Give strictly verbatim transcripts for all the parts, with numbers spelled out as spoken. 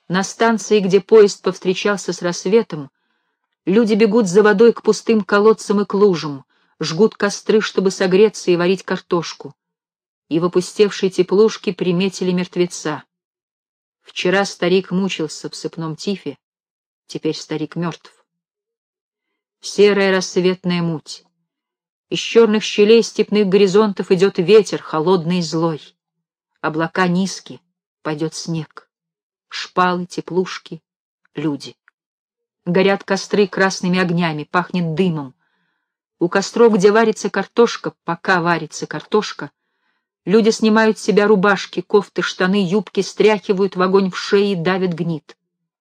На станции, где поезд повстречался с рассветом, люди бегут за водой к пустым колодцам и к лужам, жгут костры, чтобы согреться и варить картошку. И в опустевшей теплушке приметили мертвеца. Вчера старик мучился в сыпном тифе, теперь старик мертв. Серая рассветная муть. Из черных щелей степных горизонтов идет ветер, холодный и злой. Облака низки, пойдет снег. Шпалы, теплушки, люди. Горят костры красными огнями, пахнет дымом. У костров, где варится картошка, пока варится картошка, люди снимают с себя рубашки, кофты, штаны, юбки, стряхивают в огонь в шее и давят гнит.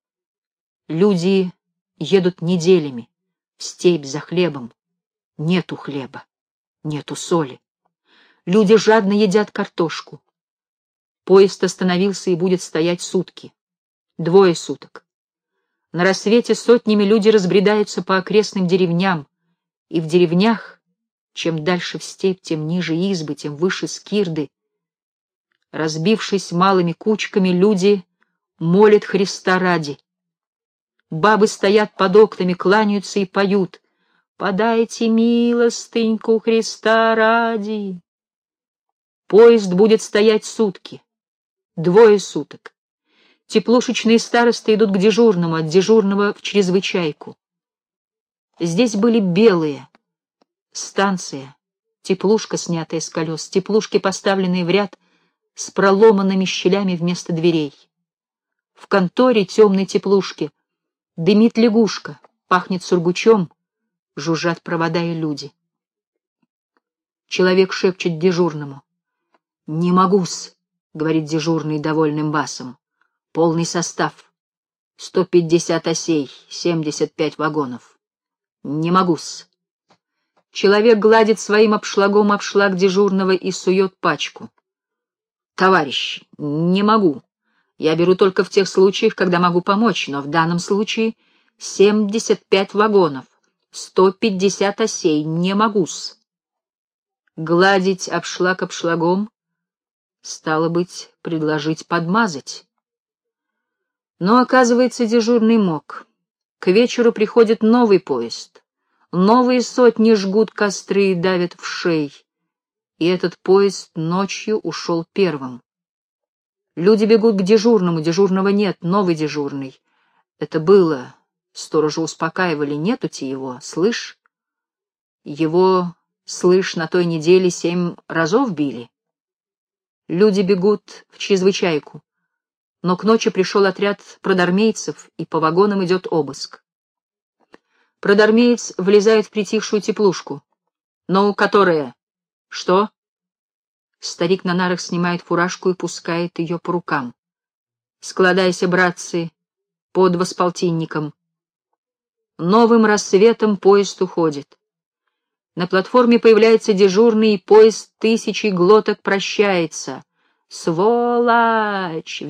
Люди едут неделями в степь за хлебом. Нету хлеба, нету соли. Люди жадно едят картошку. Поезд остановился и будет стоять сутки. Двое суток. На рассвете сотнями люди разбредаются по окрестным деревням, и в деревнях, чем дальше в степь, тем ниже избы, тем выше скирды. Разбившись малыми кучками, люди молят Христа ради. Бабы стоят под окнами, кланяются и поют: «Подайте милостыньку Христа ради». Поезд будет стоять сутки, двое суток. Теплушечные старосты идут к дежурному, от дежурного в чрезвычайку. Здесь были белые. Станция, теплушка, снятая с колес, теплушки, поставленные в ряд с проломанными щелями вместо дверей. В конторе темной теплушки дымит лягушка, пахнет сургучом, жужжат провода и люди. Человек шепчет дежурному: «Не могу-с», — говорит дежурный довольным басом. «Полный состав. Сто пятьдесят осей, семьдесят пять вагонов. Не могу-с». Человек гладит своим обшлагом обшлаг дежурного и сует пачку. «Товарищ, не могу. Я беру только в тех случаях, когда могу помочь, но в данном случае семьдесят пять вагонов, сто пятьдесят осей, не могу-с». Гладить обшлаг обшлагом — стало быть, предложить подмазать. Но, оказывается, дежурный мог. К вечеру приходит новый поезд. Новые сотни жгут костры и давят в шей. И этот поезд ночью ушел первым. Люди бегут к дежурному, дежурного нет, новый дежурный. Это было, сторожа успокаивали: нету-те его, слышь? Его, слышь, на той неделе семь разов били. Люди бегут в чрезвычайку, но к ночи пришел отряд продармейцев, и по вагонам идет обыск. Продармеец влезает в притихшую теплушку. «Ну, которая?» «Что?» Старик на нарах снимает фуражку и пускает ее по рукам. «Складайся, братцы, по два с полтинником». Новым рассветом поезд уходит. На платформе появляется дежурный, и поезд тысячи глоток прощается. «Сволочь!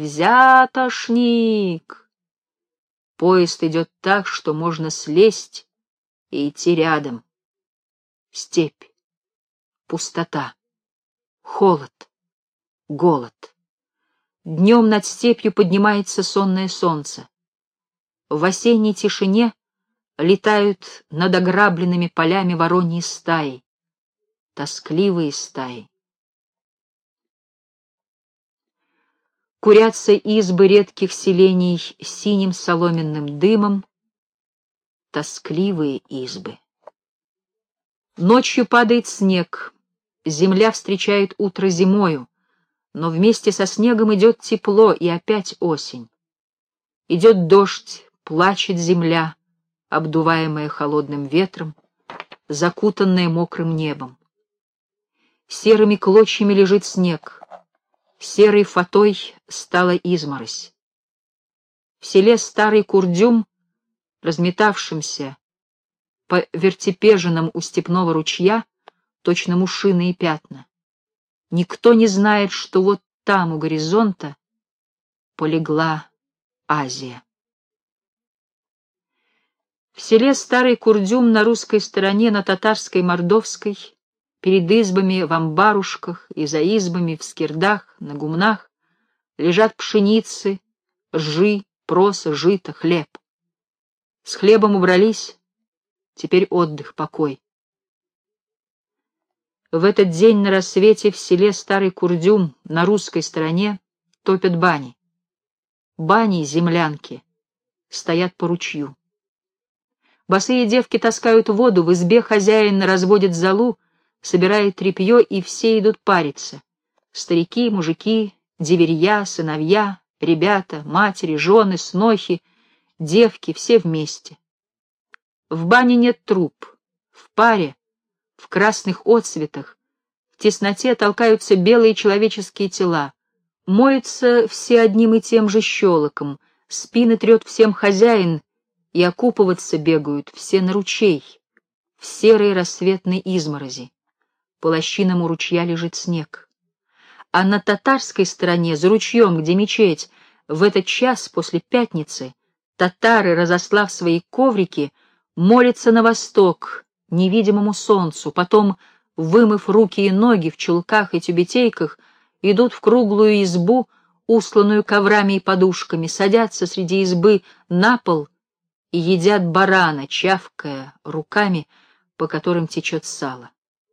Взятошник!» Поезд идет так, что можно слезть и идти рядом. Степь, пустота, холод, голод. Днем над степью поднимается сонное солнце. В осенней тишине летают над ограбленными полями вороньи стаи, тоскливые стаи. Курятся избы редких селений синим соломенным дымом, тоскливые избы. Ночью падает снег, земля встречает утро зимою, но вместе со снегом идет тепло и опять осень. Идет дождь, плачет земля, обдуваемая холодным ветром, закутанная мокрым небом. Серыми клочьями лежит снег, серой фатой стала изморозь. В селе Старый Курдюм, разметавшимся по вертепежинам у степного ручья, точно мушиные пятна, никто не знает, что вот там, у горизонта, полегла Азия. В селе Старый Курдюм на русской стороне, на татарской, мордовской, перед избами, в амбарушках и за избами, в скирдах, на гумнах лежат пшеницы, ржи, проса, жито, хлеб. С хлебом убрались, теперь отдых, покой. В этот день на рассвете в селе Старый Курдюм на русской стороне топят бани. Бани, землянки, стоят по ручью. Босые девки таскают воду, в избе хозяин разводит золу, собирает тряпье, и все идут париться. Старики, мужики, деверья, сыновья, ребята, матери, жены, снохи, девки, все вместе. В бане нет труб, в паре, в красных отсветах, в тесноте толкаются белые человеческие тела. Моются все одним и тем же щелоком, спины трет всем хозяин, и окупываться бегают все на ручей, в серой рассветной изморози. По лощинам у ручья лежит снег. А на татарской стороне, за ручьем, где мечеть, в этот час после пятницы татары, разослав свои коврики, молятся на восток, невидимому солнцу, потом, вымыв руки и ноги в чулках и тюбетейках, идут в круглую избу, устланную коврами и подушками, садятся среди избы на пол и едят барана, чавкая руками, по которым течет сало.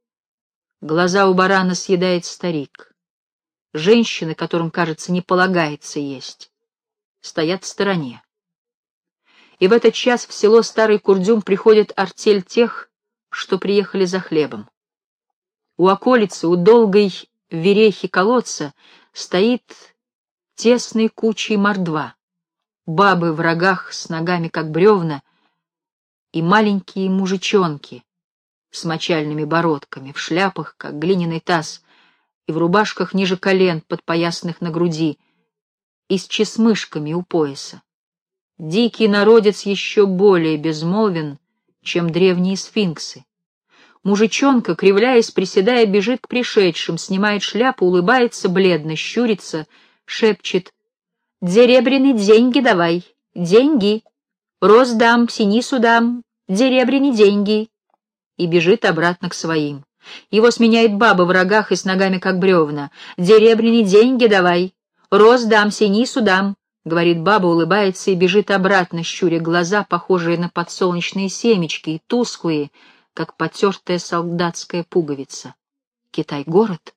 Глаза у барана съедает старик. Женщины, которым, кажется, не полагается есть, стоят в стороне. И в этот час в село Старый Курдюм приходит артель тех, что приехали за хлебом. У околицы, у долгой верехи колодца, стоит тесной кучей мордва. Бабы в рогах с ногами, как бревна, и маленькие мужичонки с мочальными бородками, в шляпах, как глиняный таз, и в рубашках ниже колен, подпоясанных на груди, и с чесмышками у пояса. Дикий народец еще более безмолвен, чем древние сфинксы. Мужичонка, кривляясь, приседая, бежит к пришедшим, снимает шляпу, улыбается бледно, щурится, шепчет: «Деребряны деньги давай, деньги, роз дам, синису дам, деребряны деньги», и бежит обратно к своим. Его сменяет баба в рогах и с ногами, как бревна. «Деребряны деньги давай, роз дам, синису дам», — говорит баба, улыбается и бежит обратно, щуря глаза, похожие на подсолнечные семечки, и тусклые, как потертая солдатская пуговица. Китай-город.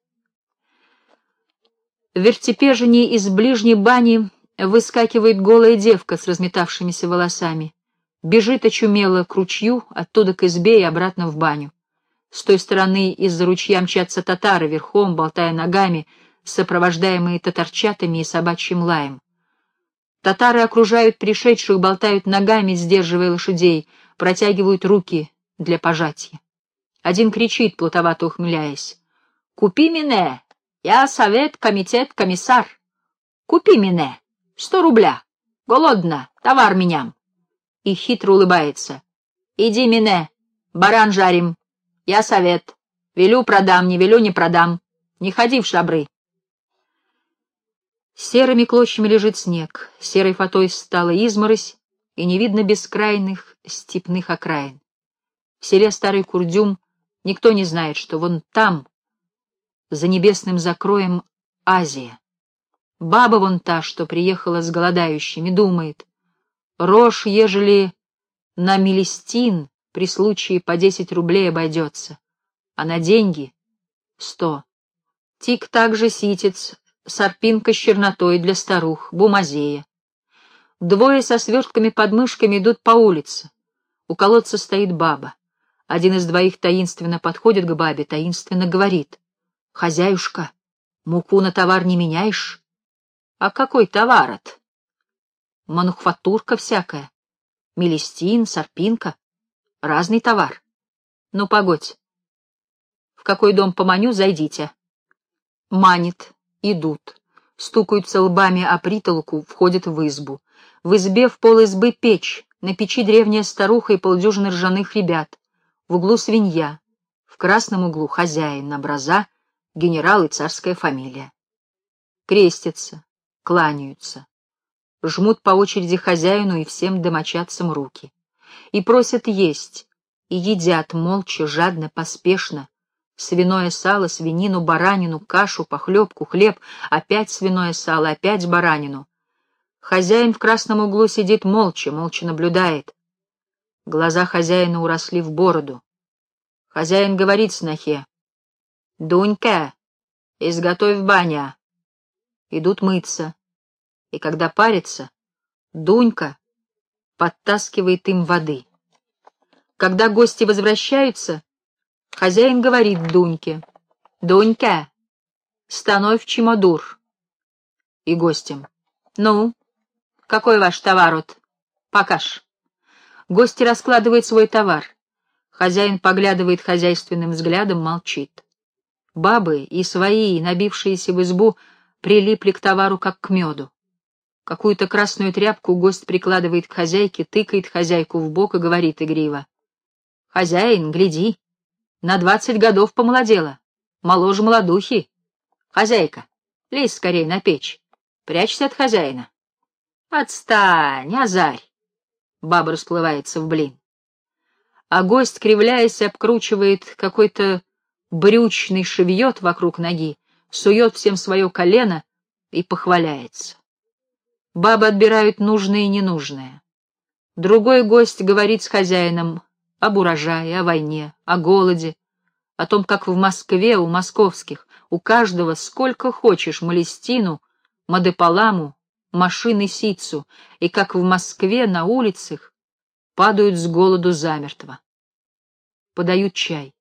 В вертепежине из ближней бани выскакивает голая девка с разметавшимися волосами. Бежит очумело к ручью, оттуда к избе и обратно в баню. С той стороны из-за ручья мчатся татары, верхом, болтая ногами, сопровождаемые татарчатами и собачьим лаем. Татары окружают пришедших, болтают ногами, сдерживая лошадей, протягивают руки для пожатия. Один кричит, плутовато ухмыляясь: «Купи мене! Я совет, комитет, комиссар! Купи мене! Сто рубля! Голодна! Товар меням!» И хитро улыбается: «Иди мене! Баран жарим! Я совет! Велю продам, не велю не продам! Не ходи в шабры!» Серыми клочьями лежит снег, серой фатой стала изморозь, и не видно бескрайных степных окраин. В селе Старый Курдюм никто не знает, что вон там, за небесным закроем, Азия. Баба вон та, что приехала с голодающими, думает: рожь, ежели на мелестин при случае по десять рублей обойдется, а на деньги — сто. Тик также ситец, сорпинка с чернотой для старух, бумазея. Двое со свертками под мышками идут по улице. У колодца стоит баба. Один из двоих таинственно подходит к бабе, таинственно говорит: «Хозяюшка, муку на товар не меняешь?» «А какой товар-от?» «Мануфактурка всякая. Мелестин, сорпинка. Разный товар. Ну, погодь. В какой дом поманю, зайдите». Манит, идут, стукаются лбами о притолоку, входят в избу. В избе в пол избы печь, на печи древняя старуха и полдюжины ржаных ребят. В углу свинья, в красном углу хозяин, образа, генерал и царская фамилия. Крестятся, кланяются, жмут по очереди хозяину и всем домочадцам руки. И просят есть, и едят молча, жадно, поспешно. Свиное сало, свинину, баранину, кашу, похлебку, хлеб, опять свиное сало, опять баранину. Хозяин в красном углу сидит молча, молча наблюдает. Глаза хозяина уросли в бороду. Хозяин говорит снохе: «Дунька, изготовь баня». Идут мыться. И когда парятся, Дунька подтаскивает им воды. Когда гости возвращаются, хозяин говорит Дуньке: «Дунька, становь чемодур». И гостям: «Ну, какой ваш товар-от? Покаж». Гости раскладывают свой товар. Хозяин поглядывает хозяйственным взглядом, молчит. Бабы и свои, набившиеся в избу, прилипли к товару, как к меду. Какую-то красную тряпку гость прикладывает к хозяйке, тыкает хозяйку в бок и говорит игриво: «Хозяин, гляди, на двадцать годов помолодела, моложе молодухи. Хозяйка, лезь скорей на печь, прячься от хозяина». «Отстань, азарь!» Баба расплывается в блин. А гость, кривляясь, обкручивает какой-то брючный шевьет вокруг ноги, сует всем свое колено и похваляется. Бабы отбирают нужное и ненужное. Другой гость говорит с хозяином об урожае, о войне, о голоде, о том, как в Москве у московских у каждого сколько хочешь молестину, мадеполаму, машины ситцу, и как в Москве на улицах падают с голоду замертво. Подают чай.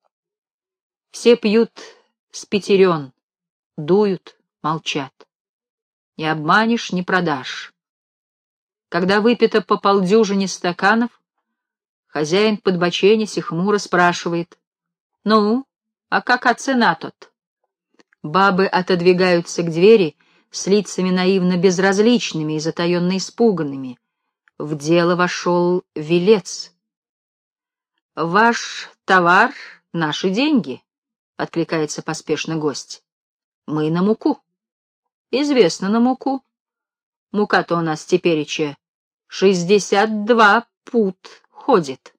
Все пьют с пятерен, дуют, молчат. Не обманешь, не продашь. Когда выпито по полдюжине стаканов, хозяин, подбоченясь и хмуро, спрашивает: «Ну, а кака цена тут?» Бабы отодвигаются к двери с лицами наивно безразличными и затаенно испуганными. В дело вошел велец. «Ваш товар — наши деньги», — откликается поспешно гость. «Мы на муку». «Известно, на муку. Мука-то у нас тепереча шестьдесят два пуд ходит».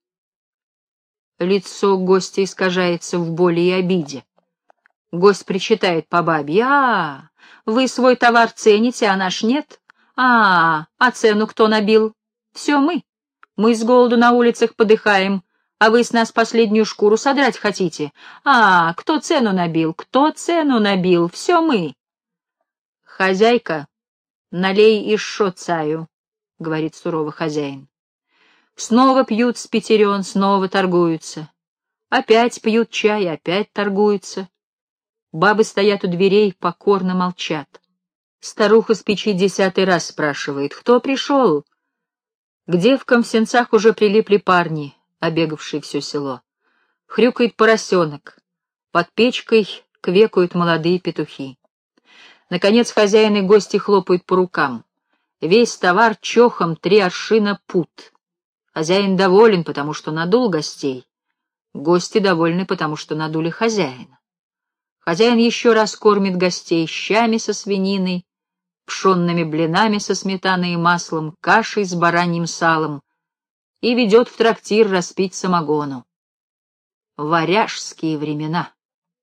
Лицо гостя искажается в боли и обиде. Гость причитает по бабе: «А, вы свой товар цените, а наш нет? А, а цену кто набил? Все мы. Мы с голоду на улицах подыхаем, а вы с нас последнюю шкуру содрать хотите? А, кто цену набил? Кто цену набил? Все мы». «Хозяйка, налей еще цаю», — говорит сурово хозяин. Снова пьют с пятерен, снова торгуются. Опять пьют чай, опять торгуются. Бабы стоят у дверей, покорно молчат. Старуха с печи десятый раз спрашивает: «Кто пришел?» К девкам в сенцах уже прилипли парни, обегавшие все село. Хрюкает поросенок. Под печкой квекают молодые петухи. Наконец хозяин и гости хлопают по рукам. Весь товар чохом три аршина пуд. Хозяин доволен, потому что надул гостей. Гости довольны, потому что надули хозяина. Хозяин еще раз кормит гостей щами со свининой, пшенными блинами со сметаной и маслом, кашей с бараньим салом и ведет в трактир распить самогону. Варяжские времена.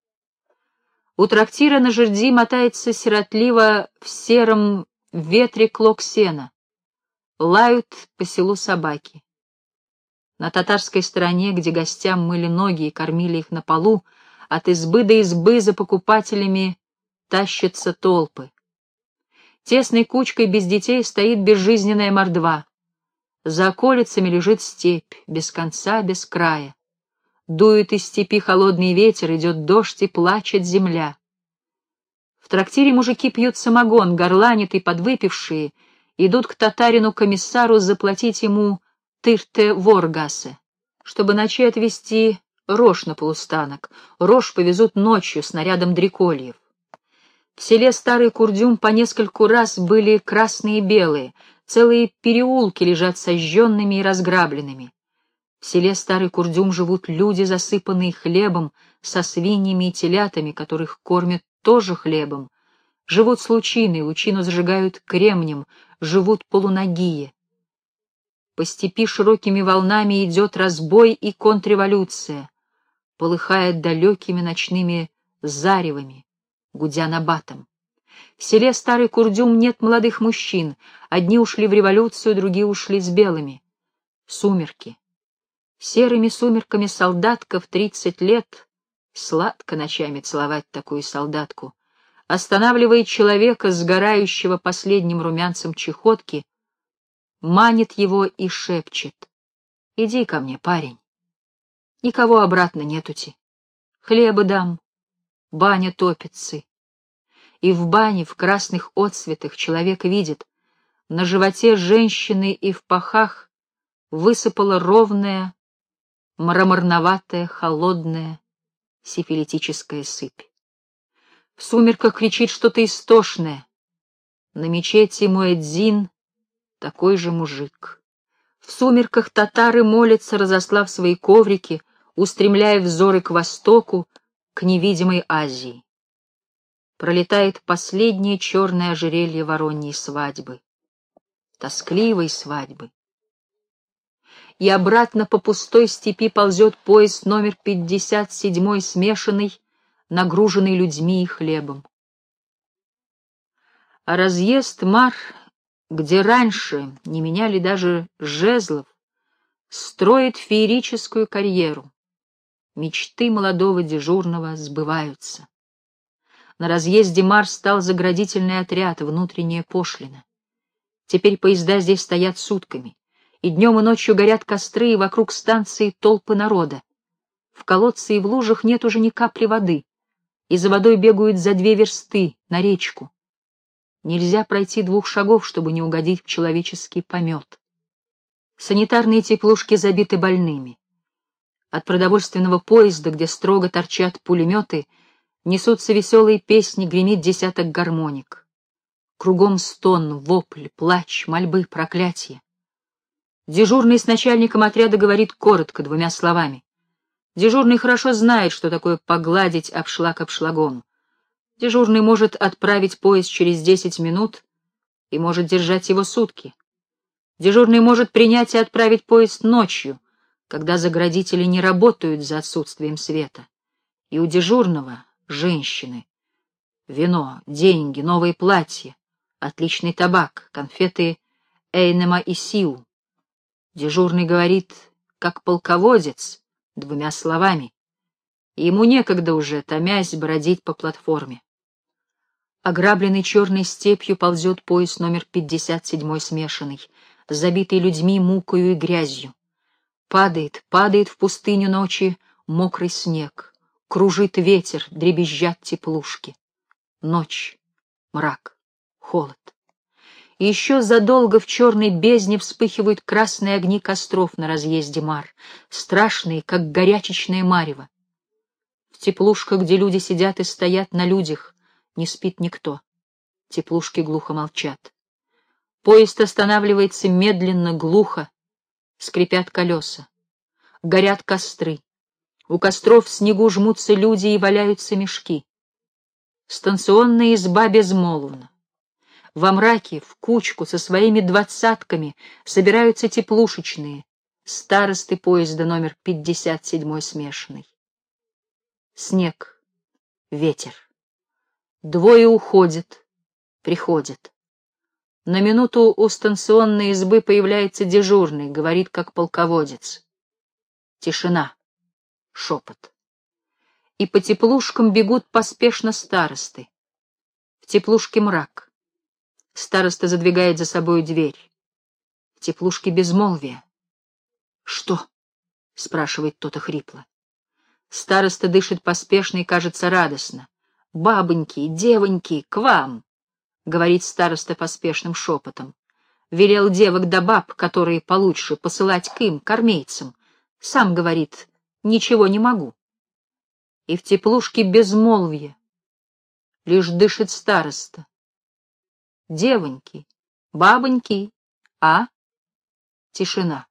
У трактира на жерди мотается сиротливо в сером ветре клок сена. Лают по селу собаки. На татарской стороне, где гостям мыли ноги и кормили их на полу, от избы до избы за покупателями тащатся толпы. Тесной кучкой без детей стоит безжизненная мордва. За околицами лежит степь, без конца, без края. Дует из степи холодный ветер, идет дождь и плачет земля. В трактире мужики пьют самогон, горланят и подвыпившие идут к татарину-комиссару заплатить ему тырте воргасе, чтобы ночи отвезти рожь на полустанок. Рожь повезут ночью снарядом дрекольев. В селе Старый Курдюм по нескольку раз были красные и белые, целые переулки лежат сожженными и разграбленными. В селе Старый Курдюм живут люди, засыпанные хлебом, со свиньями и телятами, которых кормят тоже хлебом. Живут с лучиной, лучину зажигают кремнем, живут полунагие. По степи широкими волнами идет разбой и контрреволюция, полыхает далекими ночными заревами, гудя набатом. В селе Старый Курдюм нет молодых мужчин. Одни ушли в революцию, другие ушли с белыми. Сумерки. Серыми сумерками солдатка в тридцать лет, сладко ночами целовать такую солдатку, останавливает человека, сгорающего последним румянцем чехотки, манит его и шепчет: «Иди ко мне, парень. Никого обратно нетути. Хлеба дам, баня топится». И в бане, в красных отсветах человек видит: на животе женщины и в пахах высыпала ровная, мраморноватая, холодная сифилитическая сыпь. В сумерках кричит что-то истошное. На мечети муэдзин такой же мужик. В сумерках татары молятся, разослав свои коврики, устремляя взоры к востоку, к невидимой Азии. Пролетает последнее черное ожерелье вороньей свадьбы, тоскливой свадьбы. И обратно по пустой степи ползет поезд номер пятьдесят седьмой смешанный, нагруженный людьми и хлебом. А разъезд Мар, где раньше не меняли даже жезлов, строит феерическую карьеру. Мечты молодого дежурного сбываются. На разъезде Мар стал заградительный отряд, внутренняя пошлина. Теперь поезда здесь стоят сутками, и днем и ночью горят костры, и вокруг станции толпы народа. В колодце и в лужах нет уже ни капли воды, и за водой бегают за две версты на речку. Нельзя пройти двух шагов, чтобы не угодить в человеческий помет. Санитарные теплушки забиты больными. От продовольственного поезда, где строго торчат пулеметы, несутся веселые песни, гремит десяток гармоник. Кругом стон, вопль, плач, мольбы, проклятия. Дежурный с начальником отряда говорит коротко, двумя словами. Дежурный хорошо знает, что такое погладить обшлаг обшлагом. Дежурный может отправить поезд через десять минут и может держать его сутки. Дежурный может принять и отправить поезд ночью, когда заградители не работают за отсутствием света. И у дежурного — женщины. Вино, деньги, новые платья, отличный табак, конфеты Эйнема и Сиу. Дежурный говорит, как полководец, двумя словами. И ему некогда уже, томясь, бродить по платформе. Ограбленный черной степью ползет поезд номер пятьдесят седьмой смешанный, забитый людьми, мукою и грязью. Падает, падает в пустыню ночи мокрый снег, кружит ветер, дребезжат теплушки. Ночь, мрак, холод. И еще задолго в черной бездне вспыхивают красные огни костров на разъезде Мар, страшные, как горячечное марево. В теплушках, где люди сидят и стоят на людях, не спит никто. Теплушки глухо молчат. Поезд останавливается медленно, глухо, скрипят колеса. Горят костры. У костров в снегу жмутся люди и валяются мешки. Станционная изба безмолвна. Во мраке, в кучку, со своими двадцатками собираются теплушечные, старосты поезда номер пятьдесят седьмой смешанный. Снег, ветер. Двое уходят, приходят. На минуту у станционной избы появляется дежурный, говорит, как полководец. Тишина, шепот. И по теплушкам бегут поспешно старосты. В теплушке мрак. Староста задвигает за собой дверь. В теплушке безмолвие. «Что?» — спрашивает кто-то хрипло. Староста дышит поспешно и кажется радостно. «Бабоньки, девоньки, к вам!» — говорит староста поспешным шепотом. Велел девок да баб, которые получше, посылать к им, к армейцам. Сам говорит, ничего не могу. И в теплушке безмолвие. Лишь дышит староста. «Девоньки, бабоньки, а?» Тишина.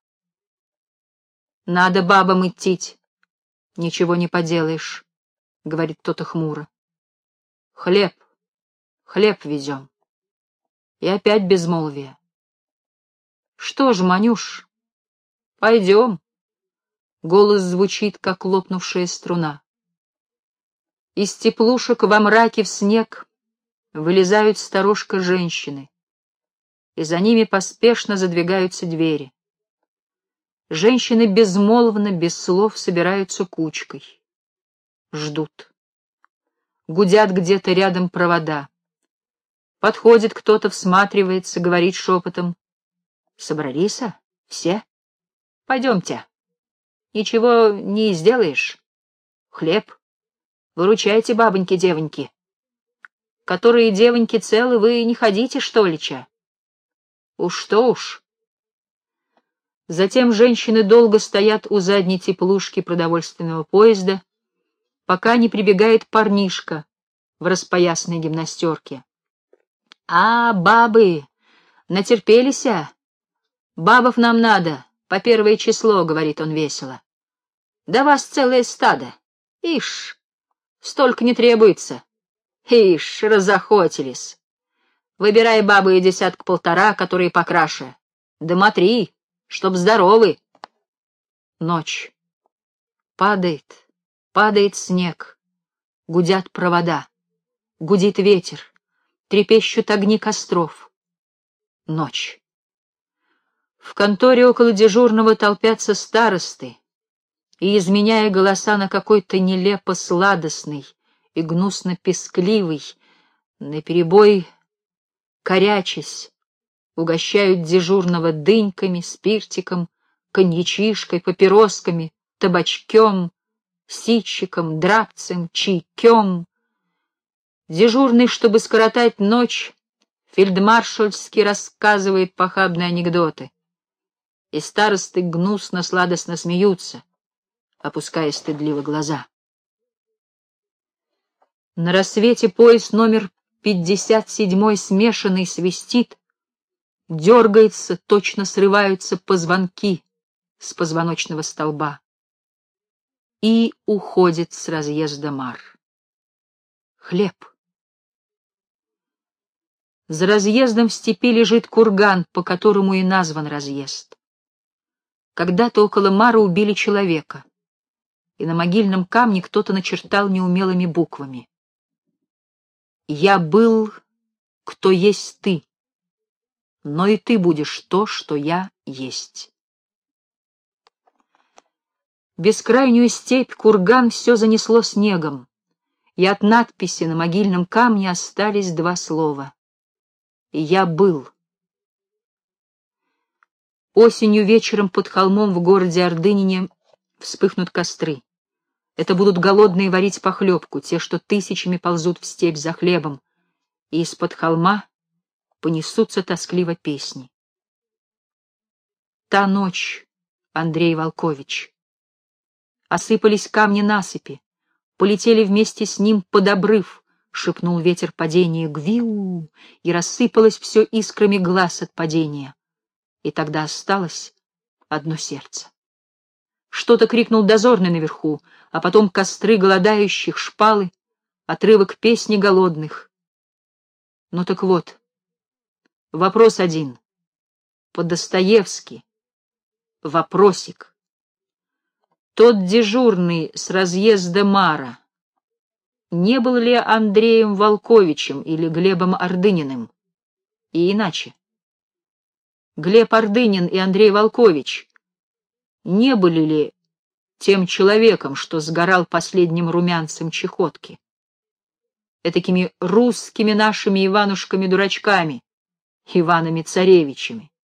«Надо бабам идти. Ничего не поделаешь», — говорит кто-то хмуро. «Хлеб, хлеб везем». И опять безмолвие. «Что ж, Манюш, пойдем». Голос звучит, как лопнувшая струна. Из теплушек во мраке в снег вылезают старушка-женщины, и за ними поспешно задвигаются двери. Женщины безмолвно, без слов собираются кучкой. Ждут. Гудят где-то рядом провода. Подходит кто-то, всматривается, говорит шепотом: «Собрались, а? Все? Пойдемте. Ничего не сделаешь. Хлеб. Выручайте, бабоньки-девоньки. Которые девоньки целы, вы не ходите, что ли, ча? Уж что уж». Затем женщины долго стоят у задней теплушки продовольственного поезда, пока не прибегает парнишка в распоясанной гимнастерке. «А, бабы, натерпелися? Бабов нам надо, по первое число», — говорит он весело. «Да вас целое стадо. Ишь, столько не требуется. Ишь, разохотились. Выбирай бабы и десятка-полтора, которые покраше. Да матри, чтоб здоровы». Ночь. Падает, падает снег, гудят провода, гудит ветер, трепещут огни костров. Ночь. В конторе около дежурного толпятся старосты, и, изменяя голоса на какой-то нелепо сладостный и гнусно-пескливый, наперебой корячась, угощают дежурного дыньками, спиртиком, коньячишкой, папиросками, табачком, ситчиком, драпцем, чайкем. Дежурный, чтобы скоротать ночь, фельдмаршальски рассказывает похабные анекдоты, и старосты гнусно-сладостно смеются, опуская стыдливо глаза. На рассвете поезд номер пятьдесят седьмой смешанный свистит, дергается, точно срываются позвонки с позвоночного столба и уходит с разъезда мар. Хлеб. За разъездом в степи лежит курган, по которому и назван разъезд. Когда-то около мара убили человека, и на могильном камне кто-то начертал неумелыми буквами: «Я был, кто есть ты, но и ты будешь то, что я есть». Бескрайнюю степь, курган все занесло снегом, и от надписи на могильном камне остались два слова: «Я был». Осенью вечером под холмом в городе Ордынине вспыхнут костры. Это будут голодные варить похлебку, те, что тысячами ползут в степь за хлебом, и из-под холма понесутся тоскливо песни. Та ночь, Андрей Волкович. Осыпались камни насыпи, полетели вместе с ним под обрыв, шепнул ветер падения гвиу, и рассыпалось все искрами глаз от падения. И тогда осталось одно сердце. Что-то крикнул дозорный наверху, а потом костры голодающих, шпалы, отрывок песни голодных. Ну так вот, вопрос один. По-достоевски. Вопросик. Тот дежурный с разъезда мара не был ли Андреем Волковичем или Глебом Ордыниным? И иначе. Глеб Ордынин и Андрей Волкович не были ли тем человеком, что сгорал последним румянцем чехотки? Этакими русскими нашими Иванушками-дурачками, Иванами-царевичами.